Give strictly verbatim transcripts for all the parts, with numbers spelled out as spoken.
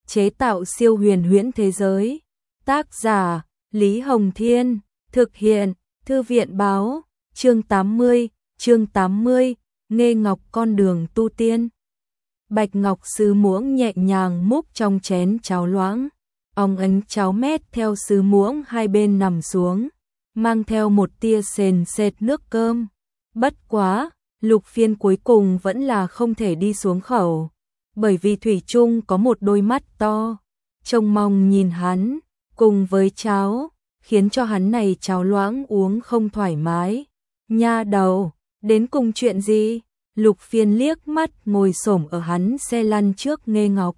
chế tạo siêu huyền huyễn thế giới. Tác giả Lý Hồng Thiên, thực hiện Thư viện Báo. Chương tám mươi, chương tám mươi, Nghê Ngọc con đường tu tiên. Bạch ngọc sứ muỗng nhẹ nhàng múc trong chén cháo loãng, óng ánh cháo mét theo sứ muỗng hai bên nằm xuống, mang theo một tia sền sệt nước cơm. Bất quá, Lục Phiên cuối cùng vẫn là không thể đi xuống khẩu, bởi vì thủy chung có một đôi mắt to, trông mong nhìn hắn, cùng với cháo, khiến cho hắn này cháo loãng uống không thoải mái. Nha đầu, đến cùng chuyện gì? Lục Phiên liếc mắt ngồi xổm ở hắn xe lăn trước Nghê Ngọc.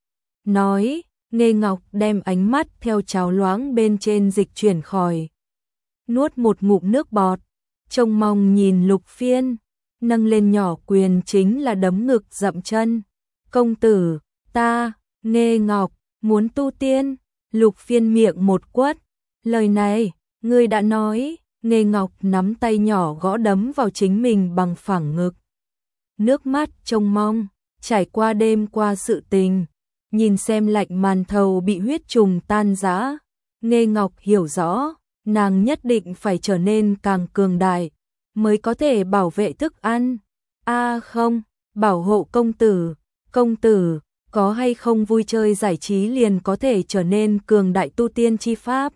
Nói, Nghê Ngọc đem ánh mắt theo cháo loãng bên trên dịch chuyển khỏi. Nuốt một ngụm nước bọt, trông mong nhìn Lục Phiên, nâng lên nhỏ quyền chính là đấm ngực dậm chân. Công tử, ta, Nghê Ngọc, muốn tu tiên. Lục Phiên miệng một quất, lời này, ngươi đã nói. Nghê Ngọc nắm tay nhỏ gõ đấm vào chính mình bằng phẳng ngực. Nước mắt trông mong, trải qua đêm qua sự tình, nhìn xem lạnh màn thầu bị huyết trùng tan rã, Nghê Ngọc hiểu rõ, nàng nhất định phải trở nên càng cường đại, mới có thể bảo vệ thức ăn. A à không, bảo hộ công tử, công tử, có hay không vui chơi giải trí liền có thể trở nên cường đại tu tiên chi pháp?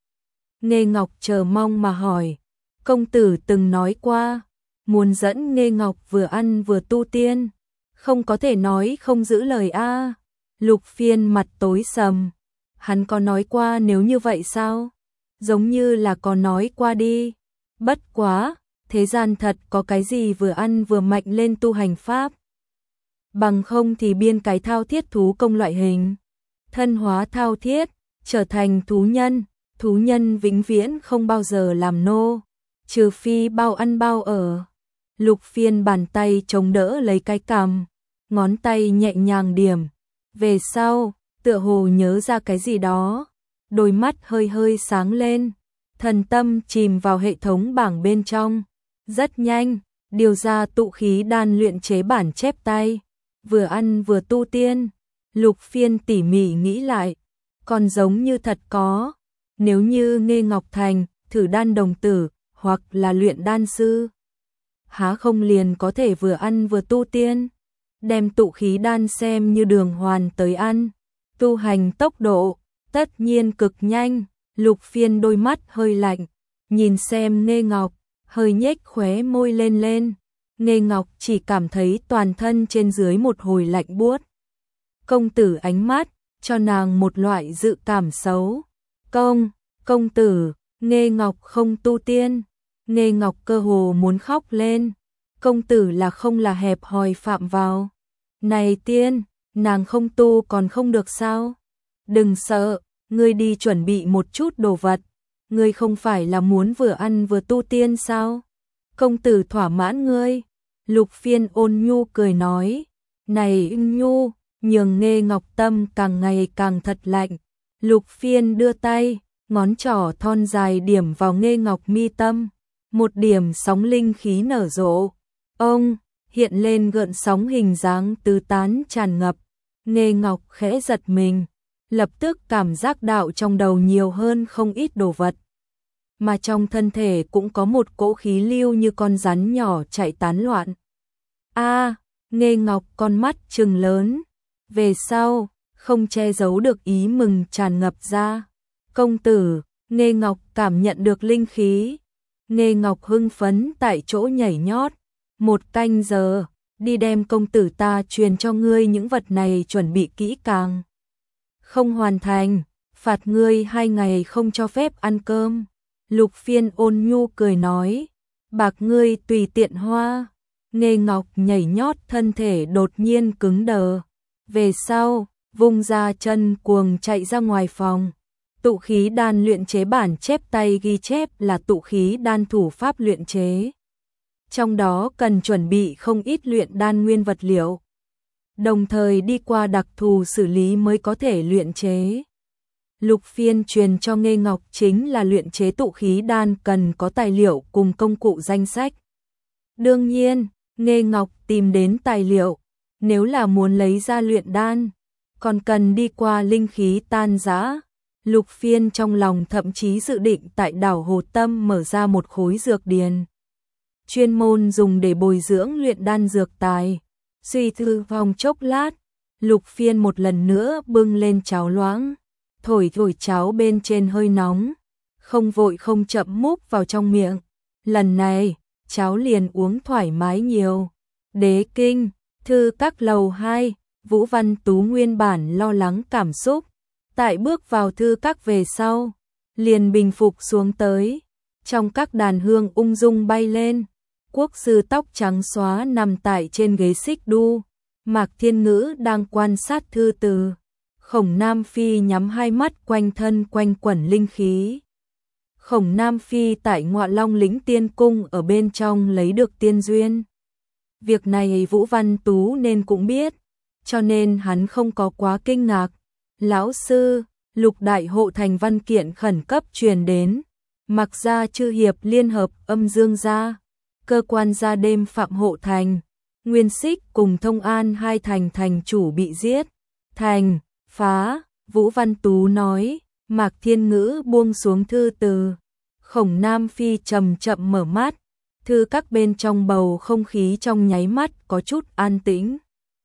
Nghê Ngọc chờ mong mà hỏi, công tử từng nói qua, muốn dẫn Nghê Ngọc vừa ăn vừa tu tiên, không có thể nói không giữ lời a. À. Lục Phiên mặt tối sầm, hắn có nói qua nếu như vậy sao? Giống như là có nói qua đi. Bất quá, thế gian thật có cái gì vừa ăn vừa mạnh lên tu hành pháp? Bằng không thì biên cái thao thiết thú công loại hình, thân hóa thao thiết, trở thành thú nhân, thú nhân vĩnh viễn không bao giờ làm nô, trừ phi bao ăn bao ở. Lục Phiên bàn tay chống đỡ lấy cái cằm, ngón tay nhẹ nhàng điểm. Về sau, tựa hồ nhớ ra cái gì đó, đôi mắt hơi hơi sáng lên, thần tâm chìm vào hệ thống bảng bên trong. Rất nhanh, điều ra tụ khí đan luyện chế bản chép tay, vừa ăn vừa tu tiên. Lục Phiên tỉ mỉ nghĩ lại, còn giống như thật có. Nếu như Nghê Ngọc thành thử đan đồng tử hoặc là luyện đan sư, há không liền có thể vừa ăn vừa tu tiên, đem tụ khí đan xem như đường hoàn tới ăn, tu hành tốc độ tất nhiên cực nhanh. Lục Phiên đôi mắt hơi lạnh, nhìn xem Nghê Ngọc, hơi nhếch khóe môi lên lên. Nghê Ngọc chỉ cảm thấy toàn thân trên dưới một hồi lạnh buốt. Công tử ánh mắt cho nàng một loại dự cảm xấu. Công, công tử, Nghê Ngọc không tu tiên. Nghê Ngọc cơ hồ muốn khóc lên. Công tử là không là hẹp hòi phạm vào. Này tiên, nàng không tu còn không được sao? Đừng sợ, ngươi đi chuẩn bị một chút đồ vật. Ngươi không phải là muốn vừa ăn vừa tu tiên sao? Công tử thỏa mãn ngươi. Lục Phiên ôn nhu cười nói. Này ưng nhu, nhường Nghê Ngọc tâm càng ngày càng thật lạnh. Lục Phiên đưa tay, ngón trỏ thon dài điểm vào Nghê Ngọc mi tâm. Một điểm sóng linh khí nở rộ. Ông, hiện lên gợn sóng hình dáng tứ tán tràn ngập. Nghê Ngọc khẽ giật mình, lập tức cảm giác đạo trong đầu nhiều hơn không ít đồ vật. Mà trong thân thể cũng có một cỗ khí lưu như con rắn nhỏ chạy tán loạn. A, à, Nghê Ngọc con mắt trừng lớn. Về sau, không che giấu được ý mừng tràn ngập ra. Công tử, Nghê Ngọc cảm nhận được linh khí. Nghê Ngọc hưng phấn tại chỗ nhảy nhót. Một canh giờ, đi đem công tử ta truyền cho ngươi những vật này chuẩn bị kỹ càng. Không hoàn thành, phạt ngươi hai ngày không cho phép ăn cơm. Lục Phiên ôn nhu cười nói, bạc ngươi tùy tiện hoa. Nghê Ngọc nhảy nhót thân thể đột nhiên cứng đờ. Về sau, vung ra chân cuồng chạy ra ngoài phòng. Tụ khí đan luyện chế bản chép tay ghi chép là tụ khí đan thủ pháp luyện chế. Trong đó cần chuẩn bị không ít luyện đan nguyên vật liệu, đồng thời đi qua đặc thù xử lý mới có thể luyện chế. Lục Phiên truyền cho Nghê Ngọc chính là luyện chế tụ khí đan cần có tài liệu cùng công cụ danh sách. Đương nhiên, Nghê Ngọc tìm đến tài liệu, nếu là muốn lấy ra luyện đan, còn cần đi qua linh khí tan rã. Lục Phiên trong lòng thậm chí dự định tại đảo Hồ Tâm mở ra một khối dược điền, chuyên môn dùng để bồi dưỡng luyện đan dược tài. Suy thư vòng chốc lát, Lục Phiên một lần nữa bưng lên cháo loãng, thổi thổi cháo bên trên hơi nóng, không vội không chậm múc vào trong miệng. Lần này, cháo liền uống thoải mái nhiều. Đế kinh, thư các lầu hai, Vũ Văn Tú nguyên bản lo lắng cảm xúc, tại bước vào thư các về sau, liền bình phục xuống tới. Trong các đàn hương ung dung bay lên, quốc sư tóc trắng xóa nằm tại trên ghế xích đu, Mạc Thiên Ngữ đang quan sát thư từ. Khổng Nam Phi nhắm hai mắt, quanh thân quanh quẩn linh khí. Khổng Nam Phi tại Ngọa Long Lĩnh Tiên Cung ở bên trong lấy được tiên duyên. Việc này Vũ Văn Tú nên cũng biết, cho nên hắn không có quá kinh ngạc. Lão sư, Lục đại hộ thành văn kiện khẩn cấp truyền đến. Mặc gia chư hiệp liên hợp âm dương gia, cơ quan gia đêm phạm hộ thành, Nguyên Xích cùng Thông An hai thành thành chủ bị giết. Thành, phá, Vũ Văn Tú nói. Mạc Thiên Ngữ buông xuống thư từ. Khổng Nam Phi chậm chậm mở mắt, thư các bên trong bầu không khí trong nháy mắt có chút an tĩnh.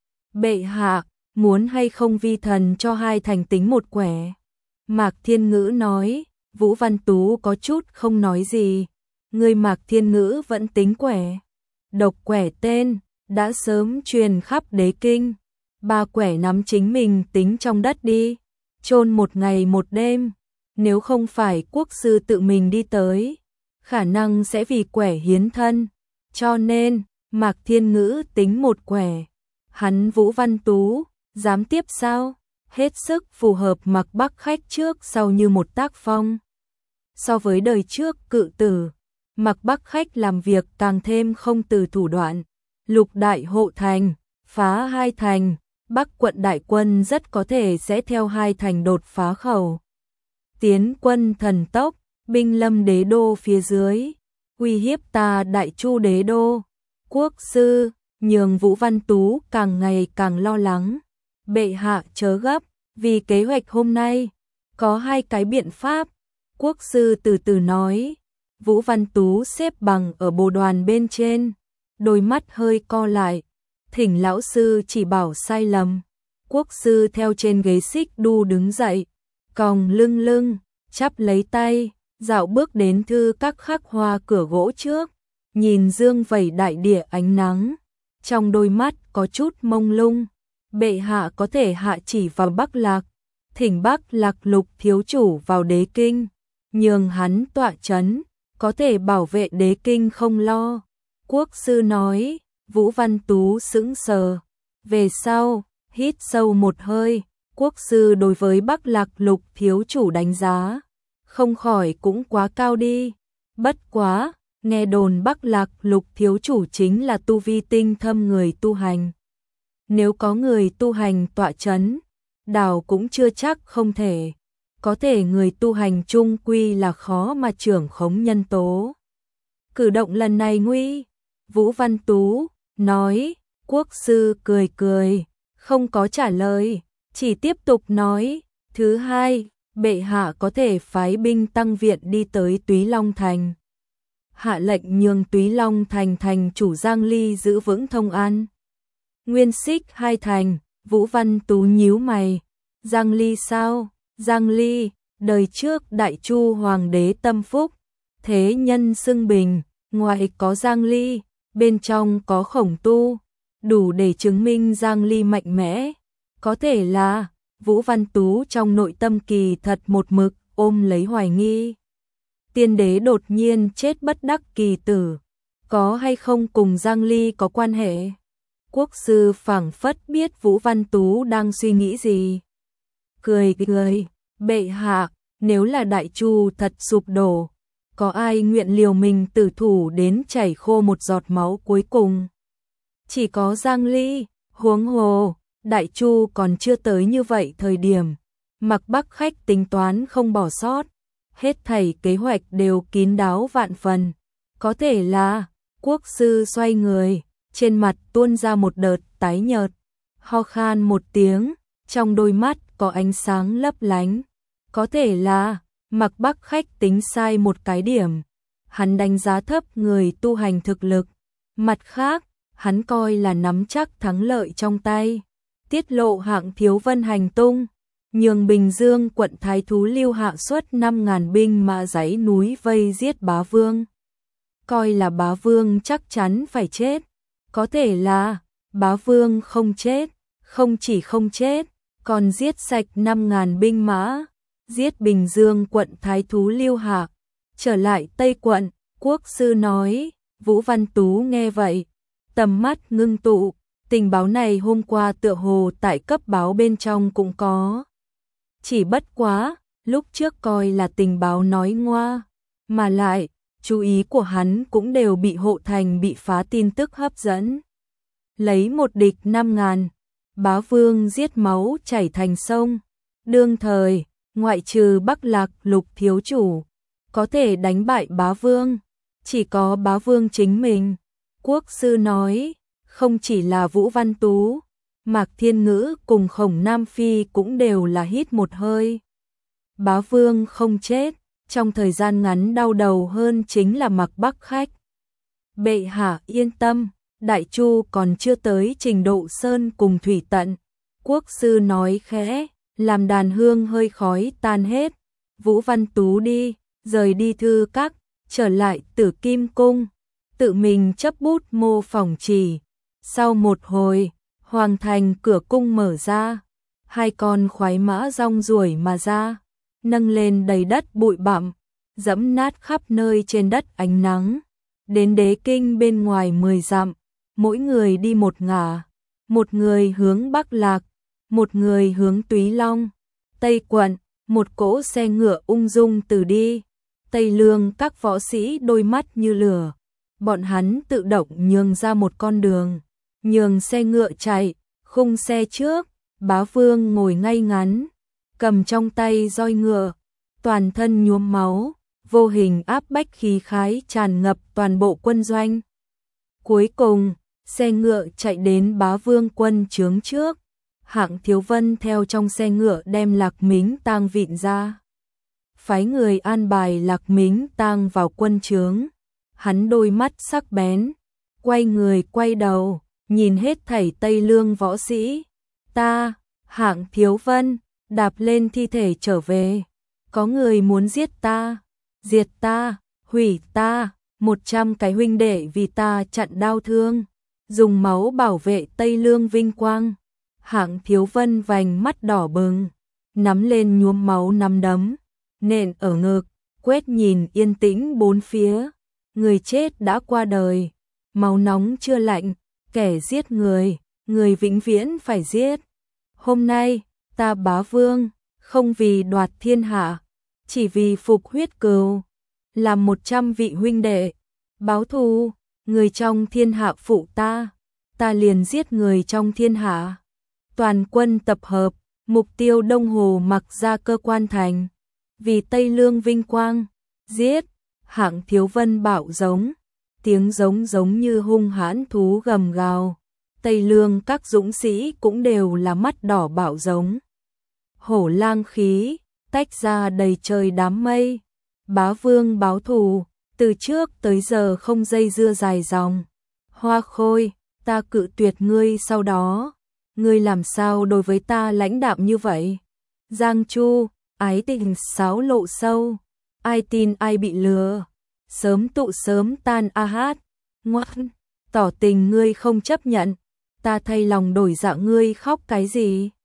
Bệ hạ, muốn hay không vi thần cho hai thành tính một quẻ? Mạc Thiên Ngữ nói. Vũ Văn Tú có chút không nói gì. Người Mạc Thiên Ngữ vẫn tính quẻ. Độc quẻ tên, đã sớm truyền khắp đế kinh. Ba quẻ nắm chính mình tính trong đất đi, chôn một ngày một đêm. Nếu không phải quốc sư tự mình đi tới, khả năng sẽ vì quẻ hiến thân. Cho nên, Mạc Thiên Ngữ tính một quẻ. Hắn Vũ Văn Tú, dám tiếp sao? Hết sức phù hợp Mạc Bắc Khách trước sau như một tác phong. So với đời trước cự tử, Mạc Bắc Khách làm việc càng thêm không từ thủ đoạn. Lục đại hộ thành, phá hai thành, Bắc quận đại quân rất có thể sẽ theo hai thành đột phá khẩu. Tiến quân thần tốc, binh lâm đế đô phía dưới, uy hiếp ta Đại Chu đế đô. Quốc sư, nhường Vũ Văn Tú càng ngày càng lo lắng. Bệ hạ chớ gấp, vì kế hoạch hôm nay, có hai cái biện pháp. Quốc sư từ từ nói. Vũ Văn Tú xếp bằng ở bồ đoàn bên trên, đôi mắt hơi co lại. Thỉnh lão sư chỉ bảo sai lầm. Quốc sư theo trên ghế xích đu đứng dậy, còng lưng lưng, chắp lấy tay, dạo bước đến thư các khắc hoa cửa gỗ trước, nhìn dương vẩy đại địa ánh nắng, trong đôi mắt có chút mông lung. Bệ hạ có thể hạ chỉ vào Bắc Lạc, thỉnh Bắc Lạc Lục thiếu chủ vào đế kinh, nhường hắn tọa chấn, có thể bảo vệ đế kinh không lo. Quốc sư nói. Vũ Văn Tú sững sờ. Về sau, hít sâu một hơi, quốc sư đối với Bắc Lạc Lục thiếu chủ đánh giá, không khỏi cũng quá cao đi. Bất quá, nghe đồn Bắc Lạc Lục thiếu chủ chính là tu vi tinh thâm người tu hành. Nếu có người tu hành tọa chấn, đảo cũng chưa chắc không thể. Có thể người tu hành chung quy là khó mà trưởng khống nhân tố. Cử động lần này nguy. Vũ Văn Tú nói. Quốc sư cười cười, không có trả lời, chỉ tiếp tục nói. Thứ hai, bệ hạ có thể phái binh tăng viện đi tới Túy Long Thành, hạ lệnh nhường Túy Long Thành thành chủ Giang Ly giữ vững Thông An, Nguyên Xích hai thành. Vũ Văn Tú nhíu mày. Giang Ly sao? Giang Ly, đời trước Đại Chu hoàng đế tâm phúc, thế nhân xưng bình, ngoài có Giang Ly, bên trong có Khổng Tu, đủ để chứng minh Giang Ly mạnh mẽ. Có thể là, Vũ Văn Tú trong nội tâm kỳ thật một mực ôm lấy hoài nghi. Tiên đế đột nhiên chết bất đắc kỳ tử, có hay không cùng Giang Ly có quan hệ? Quốc sư phảng phất biết Vũ Văn Tú đang suy nghĩ gì. Cười cười, bệ hạ, nếu là Đại Chu thật sụp đổ, có ai nguyện liều mình tử thủ đến chảy khô một giọt máu cuối cùng? Chỉ có Giang Ly. Huống hồ, Đại Chu còn chưa tới như vậy thời điểm, Mạc Bắc Khách tính toán không bỏ sót, hết thảy kế hoạch đều kín đáo vạn phần. Có thể là, quốc sư xoay người, trên mặt tuôn ra một đợt tái nhợt, ho khan một tiếng, trong đôi mắt có ánh sáng lấp lánh. Có thể là Mạc Bắc Khách tính sai một cái điểm, hắn đánh giá thấp người tu hành thực lực. Mặt khác, hắn coi là nắm chắc thắng lợi trong tay, tiết lộ Hạng Thiếu Vân hành tung, nhường Bình Dương quận thái thú Lưu Hạ xuất năm ngàn binh mã dãy núi vây giết bá vương. Coi là bá vương chắc chắn phải chết. Có thể là bá vương không chết, không chỉ không chết, còn giết sạch năm ngàn binh mã, giết Bình Dương quận thái thú Lưu Hạ. Trở lại Tây quận, quốc sư nói. Vũ Văn Tú nghe vậy, tầm mắt ngưng tụ, tình báo này hôm qua tựa hồ tại cấp báo bên trong cũng có. Chỉ bất quá, lúc trước coi là tình báo nói ngoa, mà lại, chú ý của hắn cũng đều bị Hộ Thành bị phá tin tức hấp dẫn. Lấy một địch năm ngàn, bá vương giết máu chảy thành sông. Đương thời, ngoại trừ Bắc Lạc Lục thiếu chủ, có thể đánh bại bá vương, chỉ có bá vương chính mình. Quốc sư nói, không chỉ là Vũ Văn Tú, Mạc Thiên Ngữ cùng Khổng Nam Phi cũng đều là hít một hơi. Bá vương không chết, trong thời gian ngắn đau đầu hơn chính là Mạc Bắc Khách. Bệ hạ yên tâm, Đại Chu còn chưa tới trình độ sơn cùng thủy tận. Quốc sư nói khẽ, làm đàn hương hơi khói tan hết. Vũ Văn Tú đi, rời đi thư các, trở lại Tử Kim Cung, tự mình chấp bút mô phỏng chỉ. Sau một hồi, hoàng thành cửa cung mở ra, hai con khoái mã rong ruổi mà ra, nâng lên đầy đất bụi bặm, dẫm nát khắp nơi trên đất ánh nắng. Đến đế kinh bên ngoài mười dặm, mỗi người đi một ngả, một người hướng Bắc Lạc, một người hướng Túy Long. Tây quận, một cỗ xe ngựa ung dung từ đi. Tây Lương các võ sĩ đôi mắt như lửa, bọn hắn tự động nhường ra một con đường, nhường xe ngựa chạy. Khung xe trước, bá vương ngồi ngay ngắn, cầm trong tay roi ngựa, toàn thân nhuốm máu, vô hình áp bách khí khái tràn ngập toàn bộ quân doanh. Cuối cùng, xe ngựa chạy đến bá vương quân trướng trước. Hạng Thiếu Vân theo trong xe ngựa đem Lạc Mính Tang vịn ra, phái người an bài Lạc Mính Tang vào quân trướng. Hắn đôi mắt sắc bén, quay người quay đầu, nhìn hết thảy Tây Lương võ sĩ. Ta, Hạng Thiếu Vân, đạp lên thi thể trở về. Có người muốn giết ta, diệt ta, hủy ta. Một trăm cái huynh đệ vì ta chặn đau thương, dùng máu bảo vệ Tây Lương vinh quang. Hạng Thiếu Vân vành mắt đỏ bừng, nắm lên nhuốm máu nắm đấm, nện ở ngực, quét nhìn yên tĩnh bốn phía. Người chết đã qua đời, máu nóng chưa lạnh, kẻ giết người, người vĩnh viễn phải giết. Hôm nay, ta bá vương, không vì đoạt thiên hạ, chỉ vì phục huyết cừu, làm một trăm vị huynh đệ, báo thù. Người trong thiên hạ phụ ta, ta liền giết người trong thiên hạ. Toàn quân tập hợp, mục tiêu Đông Hồ Mặc ra cơ quan thành, vì Tây Lương vinh quang, giết. Hạng Thiếu Vân bạo giống, tiếng giống giống như hung hãn thú gầm gào. Tây Lương các dũng sĩ cũng đều là mắt đỏ bạo giống. Hổ lang khí, tách ra đầy trời đám mây. Bá vương báo thù, từ trước tới giờ không dây dưa dài dòng. Hoa Khôi, ta cự tuyệt ngươi sau đó. Ngươi làm sao đối với ta lãnh đạm như vậy? Giang Chu, ái tình sáo lộ sâu, ai tin ai bị lừa. Sớm tụ sớm tan a hát. Ngoan, tỏ tình ngươi không chấp nhận, ta thay lòng đổi dạ ngươi khóc cái gì?